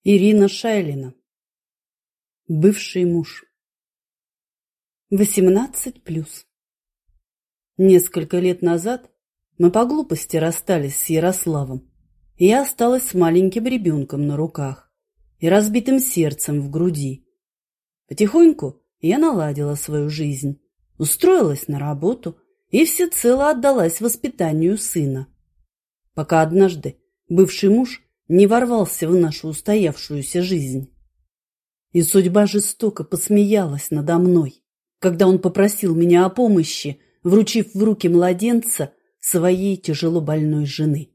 Ирина Шайлина. Бывший муж. 18+. Несколько лет назад мы по глупости расстались с Ярославом, и я осталась с маленьким ребенком на руках и разбитым сердцем в груди. Потихоньку я наладила свою жизнь, устроилась на работу и всецело отдалась воспитанию сына. Пока однажды бывший муж не ворвался в нашу устоявшуюся жизнь. И судьба жестоко посмеялась надо мной, когда он попросил меня о помощи, вручив в руки младенца своей тяжело больной жены.